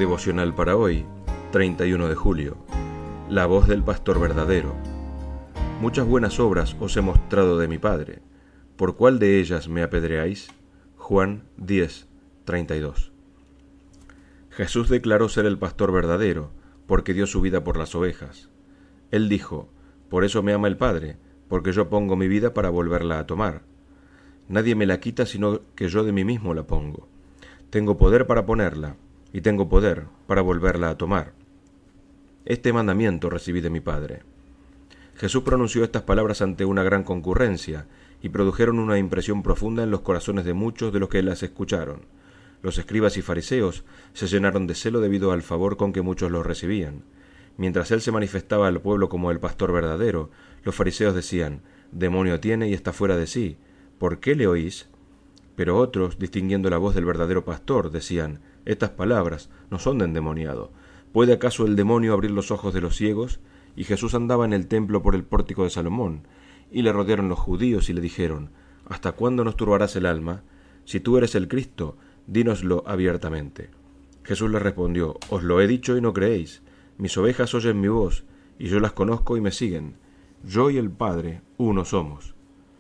Devocional para hoy, 31 de julio. La voz del pastor verdadero. Muchas buenas obras os he mostrado de mi Padre. ¿Por cuál de ellas me apedreáis? Juan 10, 32. Jesús declaró ser el pastor verdadero, porque dio su vida por las ovejas. Él dijo: por eso me ama el Padre, porque yo pongo mi vida para volverla a tomar. Nadie me la quita sino que yo de mí mismo la pongo. Tengo poder para ponerla, y tengo poder para volverla a tomar. Este mandamiento recibí de mi Padre. Jesús pronunció estas palabras ante una gran concurrencia, y produjeron una impresión profunda en los corazones de muchos de los que las escucharon. Los escribas y fariseos se llenaron de celo debido al favor con que muchos los recibían. Mientras él se manifestaba al pueblo como el pastor verdadero, los fariseos decían: demonio tiene y está fuera de sí, ¿por qué le oís? Pero otros, distinguiendo la voz del verdadero pastor, decían: estas palabras no son de endemoniado. ¿Puede acaso el demonio abrir los ojos de los ciegos? Y Jesús andaba en el templo por el pórtico de Salomón, y le rodearon los judíos y le dijeron: ¿hasta cuándo nos turbarás el alma? Si tú eres el Cristo, dínoslo abiertamente. Jesús les respondió: os lo he dicho y no creéis. Mis ovejas oyen mi voz, y yo las conozco y me siguen. Yo y el Padre uno somos.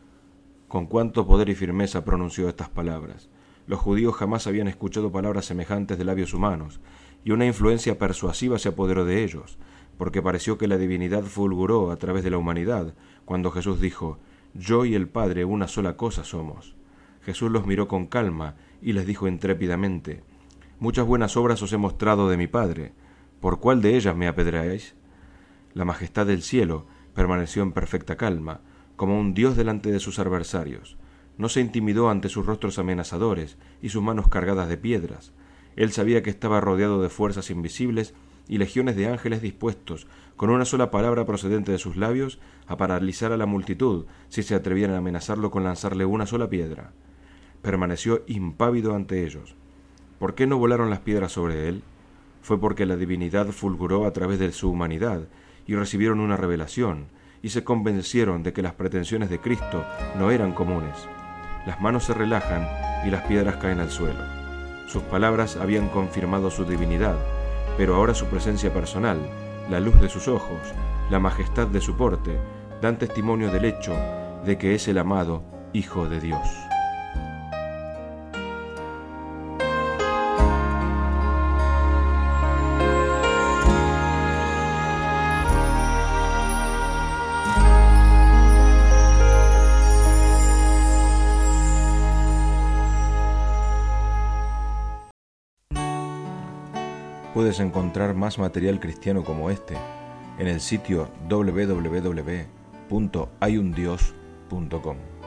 Con cuánto poder y firmeza pronunció estas palabras. Los judíos jamás habían escuchado palabras semejantes de labios humanos, y una influencia persuasiva se apoderó de ellos, porque pareció que la divinidad fulguró a través de la humanidad, cuando Jesús dijo: yo y el Padre una sola cosa somos. Jesús los miró con calma y les dijo intrépidamente: muchas buenas obras os he mostrado de mi Padre. ¿Por cuál de ellas me apedreáis? La majestad del cielo permaneció en perfecta calma, como un Dios delante de sus adversarios. No se intimidó ante sus rostros amenazadores y sus manos cargadas de piedras. Él sabía que estaba rodeado de fuerzas invisibles y legiones de ángeles dispuestos, con una sola palabra procedente de sus labios, a paralizar a la multitud si se atrevían a amenazarlo con lanzarle una sola piedra. Permaneció impávido ante ellos. ¿Por qué no volaron las piedras sobre él? Fue porque la divinidad fulguró a través de su humanidad, y recibieron una revelación, y se convencieron de que las pretensiones de Cristo no eran comunes. Las manos se relajan y las piedras caen al suelo. Sus palabras habían confirmado su divinidad, pero ahora su presencia personal, la luz de sus ojos, la majestad de su porte, dan testimonio del hecho de que es el amado Hijo de Dios. Puedes encontrar más material cristiano como este en el sitio www.hayundios.com.